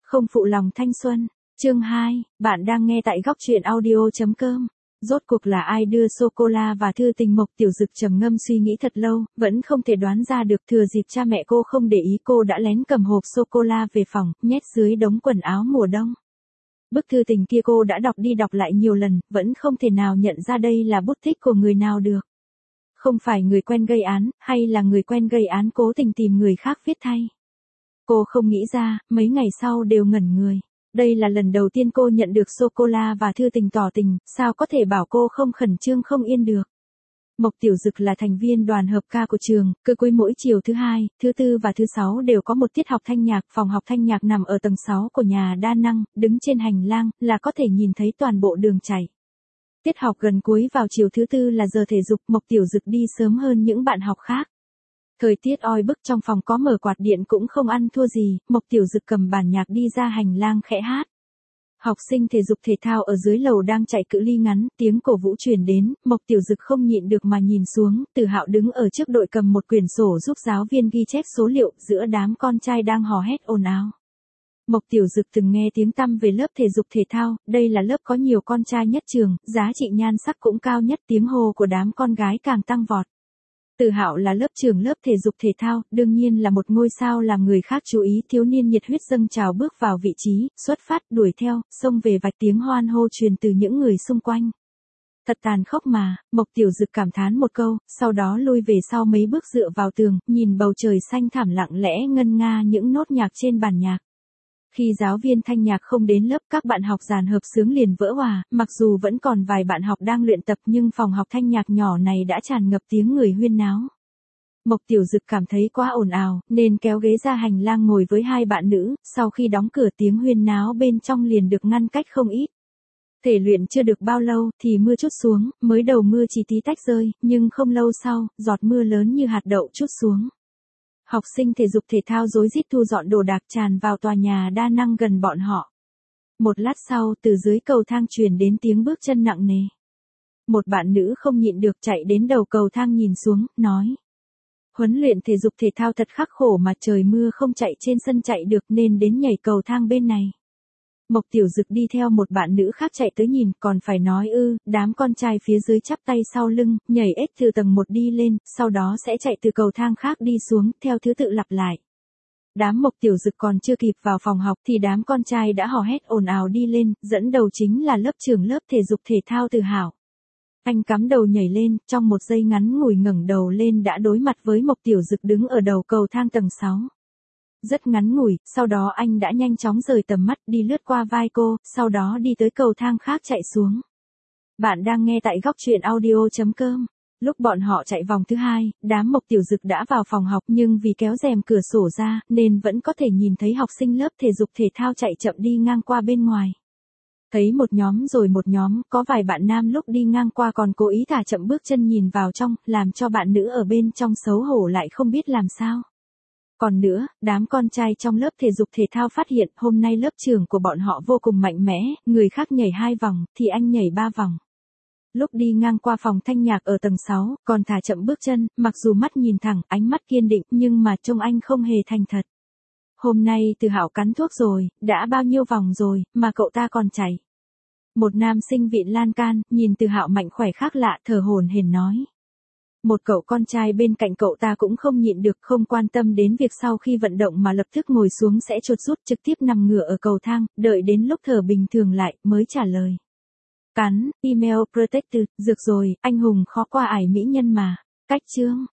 Không phụ lòng thanh xuân. Chương 2, bạn đang nghe tại góc truyện audio.com. Rốt cuộc là ai đưa sô-cô-la và thư tình? Mộc Tiểu Dực trầm ngâm suy nghĩ thật lâu, vẫn không thể đoán ra được. Thừa dịp cha mẹ cô không để ý, cô đã lén cầm hộp sô-cô-la về phòng, nhét dưới đống quần áo mùa đông. Bức thư tình kia cô đã đọc đi đọc lại nhiều lần, vẫn không thể nào nhận ra đây là bút tích của người nào được. Không phải người quen gây án, hay là người quen gây án cố tình tìm người khác viết thay. Cô không nghĩ ra, mấy ngày sau đều ngẩn người. Đây là lần đầu tiên cô nhận được sô-cô-la và thư tình tỏ tình, sao có thể bảo cô không khẩn trương không yên được. Mộc Tiểu Dực là thành viên đoàn hợp ca của trường, cứ cuối mỗi chiều thứ hai, thứ tư và thứ sáu đều có một tiết học thanh nhạc. Phòng học thanh nhạc nằm ở tầng 6 của nhà đa năng, đứng trên hành lang là có thể nhìn thấy toàn bộ đường chảy. Tiết học gần cuối vào chiều thứ tư là giờ thể dục, Mộc Tiểu Dực đi sớm hơn những bạn học khác. Thời tiết oi bức, trong phòng có mở quạt điện cũng không ăn thua gì, Mộc Tiểu Dực cầm bản nhạc đi ra hành lang khẽ hát. Học sinh thể dục thể thao ở dưới lầu đang chạy cự ly ngắn, tiếng cổ vũ truyền đến, Mộc Tiểu Dực không nhịn được mà nhìn xuống. Từ Hạo đứng ở trước đội cầm một quyển sổ giúp giáo viên ghi chép số liệu, giữa đám con trai đang hò hét ồn ào. Mộc Tiểu Dực từng nghe tiếng tăm về lớp thể dục thể thao, đây là lớp có nhiều con trai nhất trường, giá trị nhan sắc cũng cao nhất, tiếng hô của đám con gái càng tăng vọt. Từ Hạo là lớp trưởng lớp thể dục thể thao, đương nhiên là một ngôi sao làm người khác chú ý. Thiếu niên nhiệt huyết dâng trào bước vào vị trí, xuất phát, đuổi theo, xông về vạch, tiếng hoan hô truyền từ những người xung quanh. Thật tàn khốc mà, Mộc Tiểu Dực cảm thán một câu, sau đó lui về sau mấy bước dựa vào tường, nhìn bầu trời xanh thẳm lặng lẽ ngân nga những nốt nhạc trên bản nhạc. Khi giáo viên thanh nhạc không đến lớp, các bạn học dàn hợp xướng liền vỡ hòa, mặc dù vẫn còn vài bạn học đang luyện tập nhưng phòng học thanh nhạc nhỏ này đã tràn ngập tiếng người huyên náo. Mộc Tiểu Dực cảm thấy quá ồn ào, nên kéo ghế ra hành lang ngồi với hai bạn nữ, sau khi đóng cửa tiếng huyên náo bên trong liền được ngăn cách không ít. Thể luyện chưa được bao lâu thì mưa trút xuống, mới đầu mưa chỉ tí tách rơi, nhưng không lâu sau, giọt mưa lớn như hạt đậu trút xuống. Học sinh thể dục thể thao rối rít thu dọn đồ đạc tràn vào tòa nhà đa năng gần bọn họ. Một lát sau, từ dưới cầu thang truyền đến tiếng bước chân nặng nề. Một bạn nữ không nhịn được chạy đến đầu cầu thang nhìn xuống, nói. Huấn luyện thể dục thể thao thật khắc khổ mà trời mưa không chạy trên sân chạy được nên đến nhảy cầu thang bên này. Mộc Tiểu Dực đi theo một bạn nữ khác chạy tới nhìn, còn phải nói ư? Đám con trai phía dưới chắp tay sau lưng, nhảy ếch từ tầng 1 đi lên, sau đó sẽ chạy từ cầu thang khác đi xuống, theo thứ tự lặp lại. Đám Mộc Tiểu Dực còn chưa kịp vào phòng học thì đám con trai đã hò hét ồn ào đi lên, dẫn đầu chính là lớp trưởng lớp thể dục thể thao Từ Hạo. Anh cắm đầu nhảy lên, trong một giây ngắn ngủi ngẩng đầu lên đã đối mặt với Mộc Tiểu Dực đứng ở đầu cầu thang tầng 6. Rất ngắn ngủi, sau đó anh đã nhanh chóng rời tầm mắt, đi lướt qua vai cô, sau đó đi tới cầu thang khác chạy xuống. Bạn đang nghe tại góc truyện audio.com. Lúc bọn họ chạy vòng thứ hai, đám Mộc Tiểu Dực đã vào phòng học nhưng vì kéo rèm cửa sổ ra, nên vẫn có thể nhìn thấy học sinh lớp thể dục thể thao chạy chậm đi ngang qua bên ngoài. Thấy một nhóm rồi một nhóm, có vài bạn nam lúc đi ngang qua còn cố ý thả chậm bước chân nhìn vào trong, làm cho bạn nữ ở bên trong xấu hổ lại không biết làm sao. Còn nữa, đám con trai trong lớp thể dục thể thao phát hiện hôm nay lớp trưởng của bọn họ vô cùng mạnh mẽ, người khác nhảy 2 vòng, thì anh nhảy 3 vòng. Lúc đi ngang qua phòng thanh nhạc ở tầng 6, còn thả chậm bước chân, mặc dù mắt nhìn thẳng, ánh mắt kiên định, nhưng mà trông anh không hề thành thật. Hôm nay Từ Hạo cắn thuốc rồi, đã bao nhiêu vòng rồi, mà cậu ta còn chạy. Một nam sinh vịn lan can, nhìn Từ Hạo mạnh khỏe khác lạ, thở hổn hển nói. Một cậu con trai bên cạnh cậu ta cũng không nhịn được, không quan tâm đến việc sau khi vận động mà lập tức ngồi xuống sẽ chuột rút, trực tiếp nằm ngửa ở cầu thang, đợi đến lúc thở bình thường lại, mới trả lời. Cắn, email protected, dược rồi, anh hùng khó qua ải mỹ nhân mà. Cách chương.